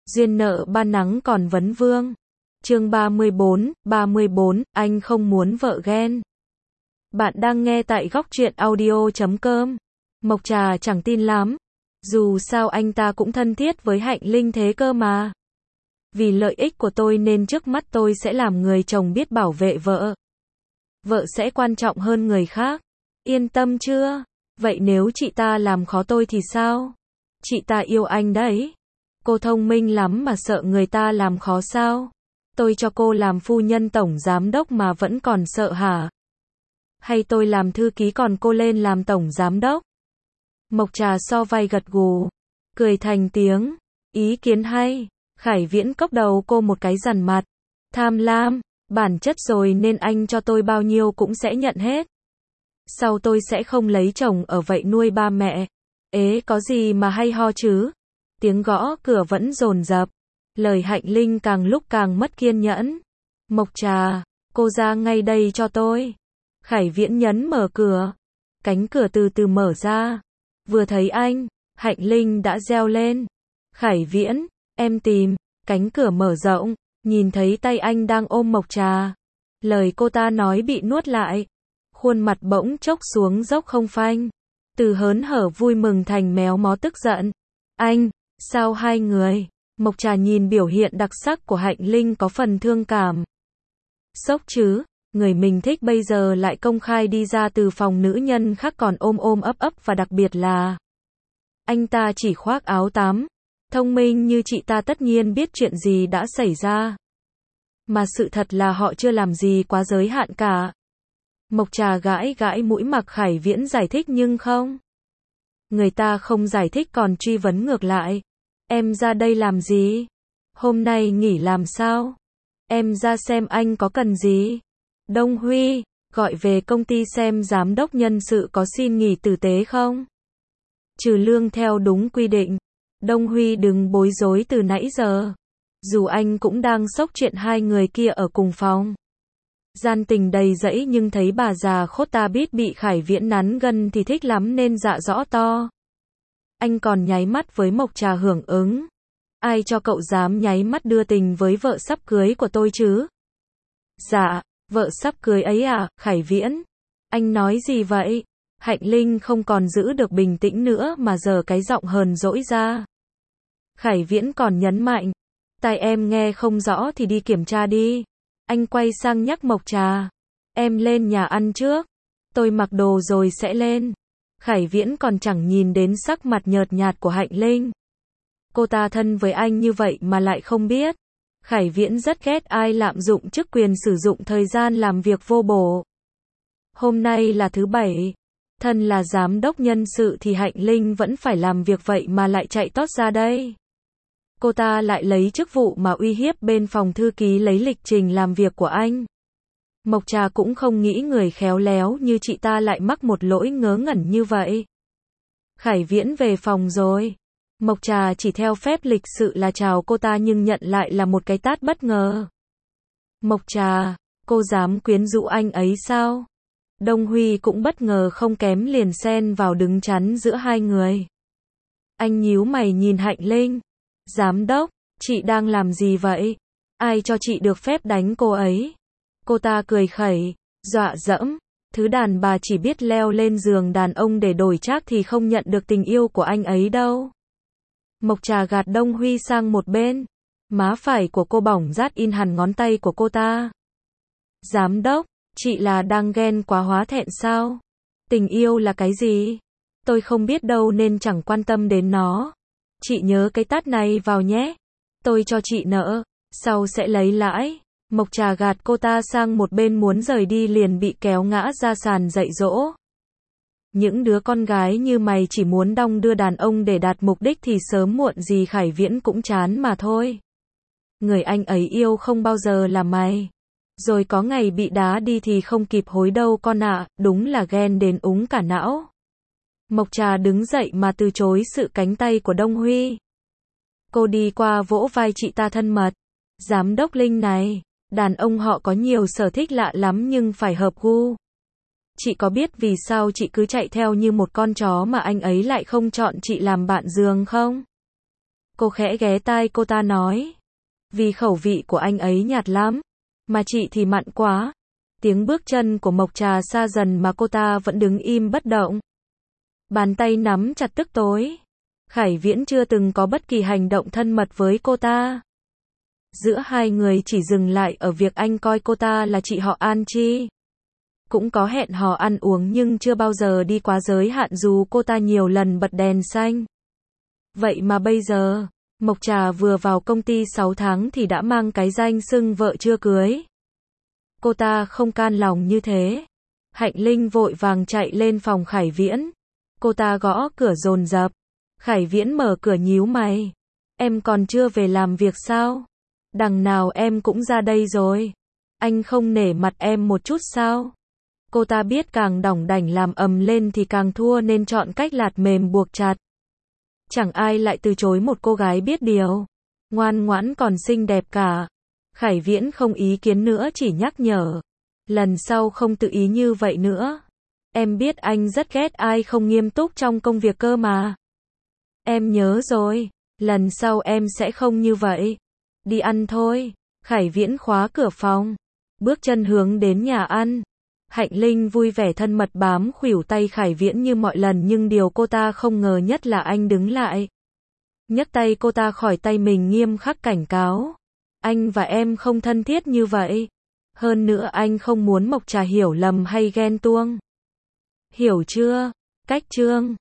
Duyên nợ ban nắng còn vấn vương. Chương 34, anh không muốn vợ ghen. Bạn đang nghe tại góc truyện audio.com. Mộc Trà chẳng tin lắm. Dù sao anh ta cũng thân thiết với Hạnh Linh thế cơ mà. Vì lợi ích của tôi nên trước mắt tôi sẽ làm người chồng biết bảo vệ vợ. Vợ sẽ quan trọng hơn người khác. Yên tâm chưa? Vậy nếu chị ta làm khó tôi thì sao? Chị ta yêu anh đấy. Cô thông minh lắm mà sợ người ta làm khó sao? Tôi cho cô làm phu nhân tổng giám đốc mà vẫn còn sợ hả? Hay tôi làm thư ký còn cô lên làm tổng giám đốc? Mộc Trà so vai gật gù, cười thành tiếng. Ý kiến hay. Khải Viễn cốc đầu cô một cái dằn mặt. Tham lam, bản chất rồi nên anh cho tôi bao nhiêu cũng sẽ nhận hết. Sau tôi sẽ không lấy chồng ở vậy nuôi ba mẹ. Ế có gì mà hay ho chứ? Tiếng gõ cửa vẫn dồn dập. Lời Hạnh Linh càng lúc càng mất kiên nhẫn. Mộc Trà, cô ra ngay đây cho tôi. Khải Viễn nhấn mở cửa. Cánh cửa từ từ mở ra. Vừa thấy anh, Hạnh Linh đã reo lên. Khải Viễn, em tìm. Cánh cửa mở rộng, nhìn thấy tay anh đang ôm Mộc Trà. Lời cô ta nói bị nuốt lại. Khuôn mặt bỗng chốc xuống dốc không phanh. Từ hớn hở vui mừng thành méo mó tức giận. Anh, sao hai người? Mộc Trà nhìn biểu hiện đặc sắc của Hạnh Linh có phần thương cảm. Sốc chứ, người mình thích bây giờ lại công khai đi ra từ phòng nữ nhân khác còn ôm ôm ấp ấp và đặc biệt là anh ta chỉ khoác áo tắm. Thông minh như chị ta tất nhiên biết chuyện gì đã xảy ra. Mà sự thật là họ chưa làm gì quá giới hạn cả. Mộc Trà gãi gãi mũi mặc Khải Viễn giải thích nhưng không. Người ta không giải thích còn truy vấn ngược lại. Em ra đây làm gì? Hôm nay nghỉ làm sao? Em ra xem anh có cần gì? Đông Huy, gọi về công ty xem giám đốc nhân sự có xin nghỉ tử tế không? Trừ lương theo đúng quy định. Đông Huy đừng bối rối từ nãy giờ. Dù anh cũng đang sốc chuyện hai người kia ở cùng phòng. Gian tình đầy dẫy nhưng thấy bà già khốt ta biết bị Khải Viễn nắn gân thì thích lắm nên dạ rõ to. Anh còn nháy mắt với Mộc Trà hưởng ứng. Ai cho cậu dám nháy mắt đưa tình với vợ sắp cưới của tôi chứ? Dạ, vợ sắp cưới ấy à, Khải Viễn? Anh nói gì vậy? Hạnh Linh không còn giữ được bình tĩnh nữa mà giở cái giọng hờn dỗi ra. Khải Viễn còn nhấn mạnh. Tai em nghe không rõ thì đi kiểm tra đi. Anh quay sang nhắc Mộc Trà. Em lên nhà ăn trước. Tôi mặc đồ rồi sẽ lên. Khải Viễn còn chẳng nhìn đến sắc mặt nhợt nhạt của Hạnh Linh. Cô ta thân với anh như vậy mà lại không biết. Khải Viễn rất ghét ai lạm dụng chức quyền sử dụng thời gian làm việc vô bổ. Hôm nay là thứ bảy. Thân là giám đốc nhân sự thì Hạnh Linh vẫn phải làm việc vậy mà lại chạy tót ra đây. Cô ta lại lấy chức vụ mà uy hiếp bên phòng thư ký lấy lịch trình làm việc của anh. Mộc Trà cũng không nghĩ người khéo léo như chị ta lại mắc một lỗi ngớ ngẩn như vậy. Khải Viễn về phòng rồi. Mộc Trà chỉ theo phép lịch sự là chào cô ta nhưng nhận lại là một cái tát bất ngờ. Mộc Trà, cô dám quyến rũ anh ấy sao? Đông Huy cũng bất ngờ không kém liền xen vào đứng chắn giữa hai người. Anh nhíu mày nhìn Hạnh Linh. Giám đốc, chị đang làm gì vậy? Ai cho chị được phép đánh cô ấy? Cô ta cười khẩy, dọa dẫm. Thứ đàn bà chỉ biết leo lên giường đàn ông để đổi trác thì không nhận được tình yêu của anh ấy đâu. Mộc Trà gạt Đông Huy sang một bên. Má phải của cô bỏng rát in hẳn ngón tay của cô ta. Giám đốc, chị là đang ghen quá hóa thẹn sao? Tình yêu là cái gì? Tôi không biết đâu nên chẳng quan tâm đến nó. Chị nhớ cái tát này vào nhé. Tôi cho chị nợ, sau sẽ lấy lãi. Mộc Trà gạt cô ta sang một bên muốn rời đi liền bị kéo ngã ra sàn dạy dỗ. Những đứa con gái như mày chỉ muốn đong đưa đàn ông để đạt mục đích thì sớm muộn gì Khải Viễn cũng chán mà thôi. Người anh ấy yêu không bao giờ là mày. Rồi có ngày bị đá đi thì không kịp hối đâu con ạ, đúng là ghen đến úng cả não. Mộc Trà đứng dậy mà từ chối sự cánh tay của Đông Huy. Cô đi qua vỗ vai chị ta thân mật. Giám đốc Linh này, đàn ông họ có nhiều sở thích lạ lắm nhưng phải hợp gu. Chị có biết vì sao chị cứ chạy theo như một con chó mà anh ấy lại không chọn chị làm bạn giường không? Cô khẽ ghé tai cô ta nói. Vì khẩu vị của anh ấy nhạt lắm, mà chị thì mặn quá. Tiếng bước chân của Mộc Trà xa dần mà cô ta vẫn đứng im bất động. Bàn tay nắm chặt tức tối. Khải Viễn chưa từng có bất kỳ hành động thân mật với cô ta. Giữa hai người chỉ dừng lại ở việc anh coi cô ta là chị họ An Chi. Cũng có hẹn hò ăn uống nhưng chưa bao giờ đi quá giới hạn dù cô ta nhiều lần bật đèn xanh. Vậy mà bây giờ, Mộc Trà vừa vào công ty 6 tháng thì đã mang cái danh xưng vợ chưa cưới. Cô ta không can lòng như thế. Hạnh Linh vội vàng chạy lên phòng Khải Viễn. Cô ta gõ cửa dồn dập. Khải Viễn mở cửa nhíu mày. Em còn chưa về làm việc sao? Đằng nào em cũng ra đây rồi. Anh không nể mặt em một chút sao? Cô ta biết càng đỏng đảnh làm ầm lên thì càng thua nên chọn cách lạt mềm buộc chặt. Chẳng ai lại từ chối một cô gái biết điều. Ngoan ngoãn còn xinh đẹp cả. Khải Viễn không ý kiến nữa chỉ nhắc nhở. Lần sau không tự ý như vậy nữa. Em biết anh rất ghét ai không nghiêm túc trong công việc cơ mà. Em nhớ rồi. Lần sau em sẽ không như vậy. Đi ăn thôi. Khải Viễn khóa cửa phòng. Bước chân hướng đến nhà ăn. Hạnh Linh vui vẻ thân mật bám khuỷu tay Khải Viễn như mọi lần nhưng điều cô ta không ngờ nhất là anh đứng lại. Nhấc tay cô ta khỏi tay mình nghiêm khắc cảnh cáo. Anh và em không thân thiết như vậy. Hơn nữa anh không muốn Mộc Trà hiểu lầm hay ghen tuông. Hiểu chưa? Cách chương